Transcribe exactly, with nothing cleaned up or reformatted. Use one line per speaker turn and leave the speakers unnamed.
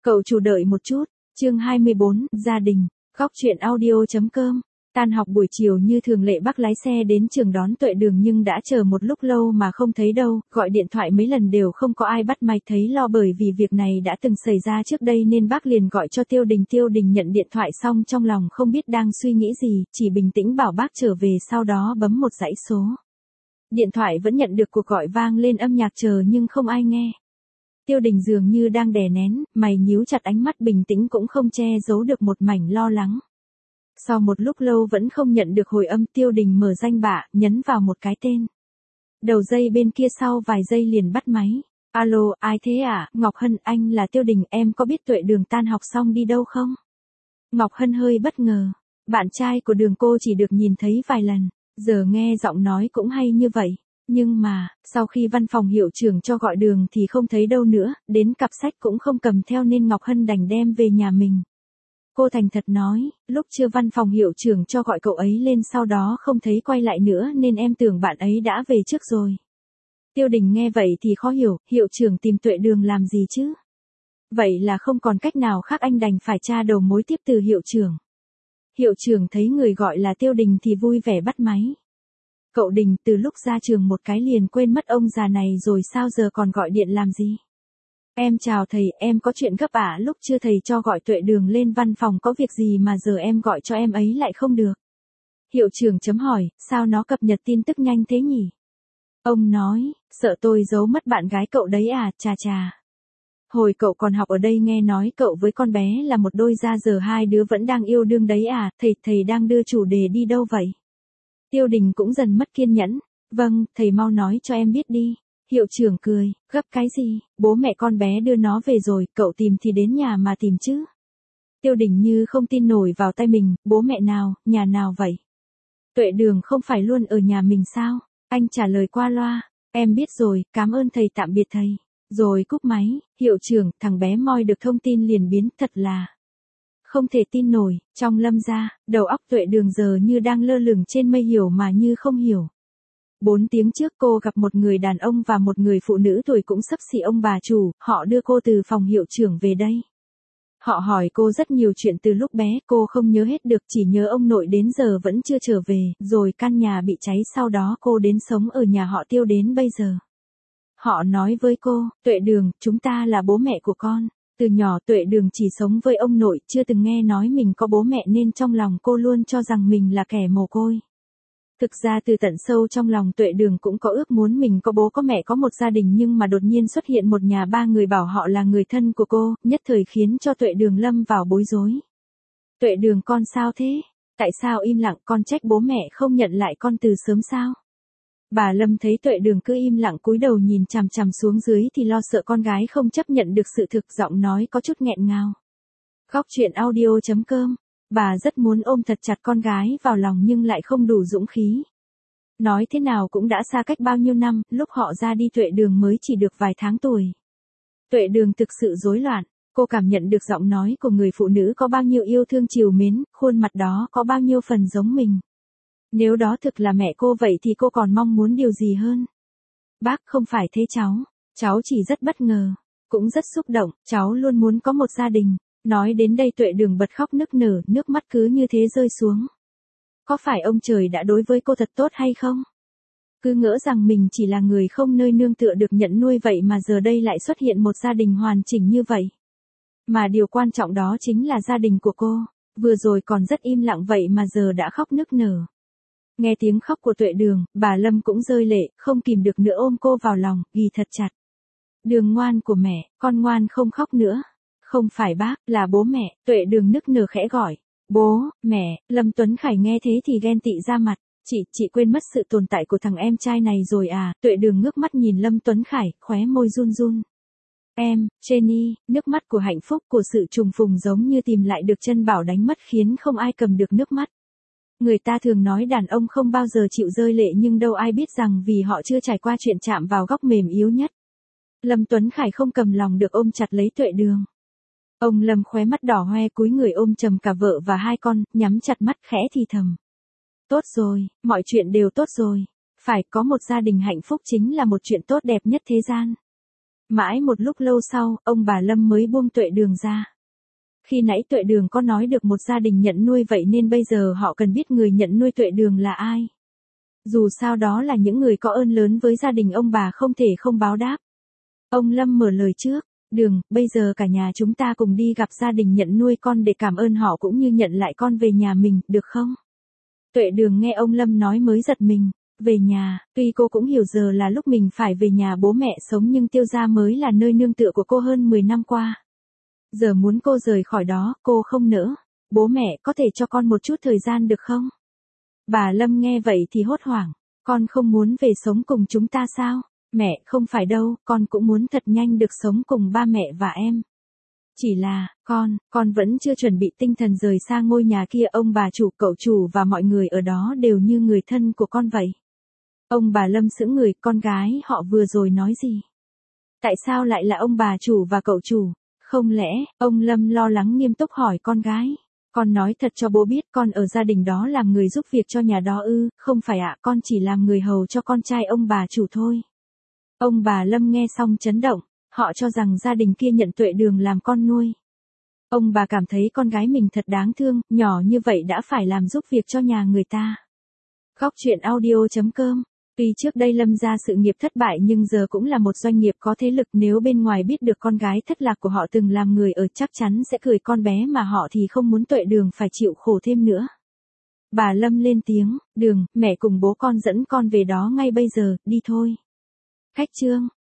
Cậu chủ đợi một chút, chương hai mươi bốn, gia đình, góc chuyện audio.com. Tan học buổi chiều như thường lệ bác lái xe đến trường đón Tuệ Đường nhưng đã chờ một lúc lâu mà không thấy đâu, gọi điện thoại mấy lần đều không có ai bắt máy, thấy lo bởi vì việc này đã từng xảy ra trước đây nên bác liền gọi cho Tiêu Đình. Tiêu Đình nhận điện thoại xong trong lòng không biết đang suy nghĩ gì, chỉ bình tĩnh bảo bác trở về, sau đó bấm một dãy số. Điện thoại vẫn nhận được cuộc gọi vang lên âm nhạc chờ nhưng không ai nghe. Tiêu Đình dường như đang đè nén, mày nhíu chặt, ánh mắt bình tĩnh cũng không che giấu được một mảnh lo lắng. Sau một lúc lâu vẫn không nhận được hồi âm, Tiêu Đình mở danh bạ, nhấn vào một cái tên. Đầu dây bên kia sau vài giây liền bắt máy. Alo, ai thế ạ? À? Ngọc Hân, anh là Tiêu Đình, em có biết Tuệ Đường tan học xong đi đâu không? Ngọc Hân hơi bất ngờ. Bạn trai của Đường cô chỉ được nhìn thấy vài lần, giờ nghe giọng nói cũng hay như vậy. Nhưng mà, sau khi văn phòng hiệu trưởng cho gọi Đường thì không thấy đâu nữa, đến cặp sách cũng không cầm theo nên Ngọc Hân đành đem về nhà mình. Cô thành thật nói, lúc chưa văn phòng hiệu trưởng cho gọi cậu ấy lên sau đó không thấy quay lại nữa nên em tưởng bạn ấy đã về trước rồi. Tiêu Đình nghe vậy thì khó hiểu, hiệu trưởng tìm Tuệ Đường làm gì chứ? Vậy là không còn cách nào khác, anh đành phải tra đầu mối tiếp từ hiệu trưởng. Hiệu trưởng thấy người gọi là Tiêu Đình thì vui vẻ bắt máy. Cậu Đình, từ lúc ra trường một cái liền quên mất ông già này rồi sao giờ còn gọi điện làm gì? Em chào thầy, em có chuyện gấp ạ, à? Lúc chưa thầy cho gọi Tuệ Đường lên văn phòng có việc gì mà giờ em gọi cho em ấy lại không được? Hiệu trưởng chấm hỏi, sao nó cập nhật tin tức nhanh thế nhỉ? Ông nói, sợ tôi giấu mất bạn gái cậu đấy à, chà chà. Hồi cậu còn học ở đây nghe nói cậu với con bé là một đôi, ra giờ hai đứa vẫn đang yêu đương đấy à, thầy, thầy đang đưa chủ đề đi đâu vậy? Tiêu Đình cũng dần mất kiên nhẫn, vâng, thầy mau nói cho em biết đi. Hiệu trưởng cười, gấp cái gì, bố mẹ con bé đưa nó về rồi, cậu tìm thì đến nhà mà tìm chứ. Tiêu Đình như không tin nổi vào tay mình, bố mẹ nào, nhà nào vậy? Tuệ Đường không phải luôn ở nhà mình sao? Anh trả lời qua loa, em biết rồi, cảm ơn thầy, tạm biệt thầy. Rồi cúp máy, hiệu trưởng, thằng bé moi được thông tin liền biến, thật là không thể tin nổi. Trong Lâm gia, đầu óc Tuệ Đường giờ như đang lơ lửng trên mây, hiểu mà như không hiểu. Bốn tiếng trước cô gặp một người đàn ông và một người phụ nữ tuổi cũng xấp xỉ ông bà chủ, họ đưa cô từ phòng hiệu trưởng về đây. Họ hỏi cô rất nhiều chuyện từ lúc bé, cô không nhớ hết được, chỉ nhớ ông nội đến giờ vẫn chưa trở về, rồi căn nhà bị cháy, sau đó cô đến sống ở nhà họ Tiêu đến bây giờ. Họ nói với cô, Tuệ Đường, chúng ta là bố mẹ của con. Từ nhỏ Tuệ Đường chỉ sống với ông nội, chưa từng nghe nói mình có bố mẹ nên trong lòng cô luôn cho rằng mình là kẻ mồ côi. Thực ra từ tận sâu trong lòng Tuệ Đường cũng có ước muốn mình có bố có mẹ, có một gia đình, nhưng mà đột nhiên xuất hiện một nhà ba người bảo họ là người thân của cô, nhất thời khiến cho Tuệ Đường lâm vào bối rối. Tuệ Đường, con sao thế? Tại sao im lặng, con trách bố mẹ không nhận lại con từ sớm sao? Bà Lâm thấy Tuệ Đường cứ im lặng cúi đầu nhìn chằm chằm xuống dưới thì lo sợ con gái không chấp nhận được sự thực, giọng nói có chút nghẹn ngào. Góc chuyện audio.com. Bà rất muốn ôm thật chặt con gái vào lòng nhưng lại không đủ dũng khí. Nói thế nào cũng đã xa cách bao nhiêu năm, lúc họ ra đi Tuệ Đường mới chỉ được vài tháng tuổi. Tuệ Đường thực sự rối loạn, cô cảm nhận được giọng nói của người phụ nữ có bao nhiêu yêu thương trìu mến, khuôn mặt đó có bao nhiêu phần giống mình. Nếu đó thực là mẹ cô vậy thì cô còn mong muốn điều gì hơn? Bác, không phải thế cháu, cháu chỉ rất bất ngờ, cũng rất xúc động, cháu luôn muốn có một gia đình. Nói đến đây Tuệ Đường bật khóc nức nở, nước mắt cứ như thế rơi xuống. Có phải ông trời đã đối với cô thật tốt hay không? Cứ ngỡ rằng mình chỉ là người không nơi nương tựa được nhận nuôi vậy mà giờ đây lại xuất hiện một gia đình hoàn chỉnh như vậy. Mà điều quan trọng đó chính là gia đình của cô, vừa rồi còn rất im lặng vậy mà giờ đã khóc nức nở. Nghe tiếng khóc của Tuệ Đường, bà Lâm cũng rơi lệ, không kìm được nữa ôm cô vào lòng, ghì thật chặt. Đường ngoan của mẹ, con ngoan không khóc nữa. Không phải bác, là bố mẹ, Tuệ Đường nức nở khẽ gọi. Bố, mẹ, Lâm Tuấn Khải nghe thế thì ghen tị ra mặt. Chị, chị quên mất sự tồn tại của thằng em trai này rồi à? Tuệ Đường ngước mắt nhìn Lâm Tuấn Khải, khóe môi run run. Em, Jenny, nước mắt của hạnh phúc, của sự trùng phùng giống như tìm lại được chân bảo đánh mất khiến không ai cầm được nước mắt. Người ta thường nói đàn ông không bao giờ chịu rơi lệ nhưng đâu ai biết rằng vì họ chưa trải qua chuyện chạm vào góc mềm yếu nhất. Lâm Tuấn Khải không cầm lòng được ôm chặt lấy Tuệ Đường. Ông Lâm khóe mắt đỏ hoe cúi người ôm chầm cả vợ và hai con, nhắm chặt mắt khẽ thì thầm. Tốt rồi, mọi chuyện đều tốt rồi. Phải có một gia đình hạnh phúc chính là một chuyện tốt đẹp nhất thế gian. Mãi một lúc lâu sau, ông bà Lâm mới buông Tuệ Đường ra. Khi nãy Tuệ Đường có nói được một gia đình nhận nuôi vậy nên bây giờ họ cần biết người nhận nuôi Tuệ Đường là ai. Dù sao đó là những người có ơn lớn với gia đình ông bà không thể không báo đáp. Ông Lâm mở lời trước, Đường, bây giờ cả nhà chúng ta cùng đi gặp gia đình nhận nuôi con để cảm ơn họ cũng như nhận lại con về nhà mình, được không? Tuệ Đường nghe ông Lâm nói mới giật mình, về nhà, tuy cô cũng hiểu giờ là lúc mình phải về nhà bố mẹ sống nhưng Tiêu gia mới là nơi nương tựa của cô hơn mười năm qua. Giờ muốn cô rời khỏi đó, cô không nỡ. Bố mẹ có thể cho con một chút thời gian được không? Bà Lâm nghe vậy thì hốt hoảng, con không muốn về sống cùng chúng ta sao? Mẹ, không phải đâu, con cũng muốn thật nhanh được sống cùng ba mẹ và em. Chỉ là, con, con vẫn chưa chuẩn bị tinh thần rời xa ngôi nhà kia, ông bà chủ, cậu chủ và mọi người ở đó đều như người thân của con vậy. Ông bà Lâm sững người, con gái họ vừa rồi nói gì? Tại sao lại là ông bà chủ và cậu chủ? Không lẽ, ông Lâm lo lắng nghiêm túc hỏi con gái. Con nói thật cho bố biết con ở gia đình đó làm người giúp việc cho nhà đó ư, không phải ạ, con chỉ làm người hầu cho con trai ông bà chủ thôi. Ông bà Lâm nghe xong chấn động, họ cho rằng gia đình kia nhận Tuệ Đường làm con nuôi. Ông bà cảm thấy con gái mình thật đáng thương, nhỏ như vậy đã phải làm giúp việc cho nhà người ta. Góc truyện audio chấm com. Tuy trước đây Lâm gia sự nghiệp thất bại nhưng giờ cũng là một doanh nghiệp có thế lực, nếu bên ngoài biết được con gái thất lạc của họ từng làm người ở chắc chắn sẽ cười con bé mà họ thì không muốn Tuệ Đường phải chịu khổ thêm nữa. Bà Lâm lên tiếng, Đường, mẹ cùng bố con dẫn con về đó ngay bây giờ, đi thôi. Khách trương.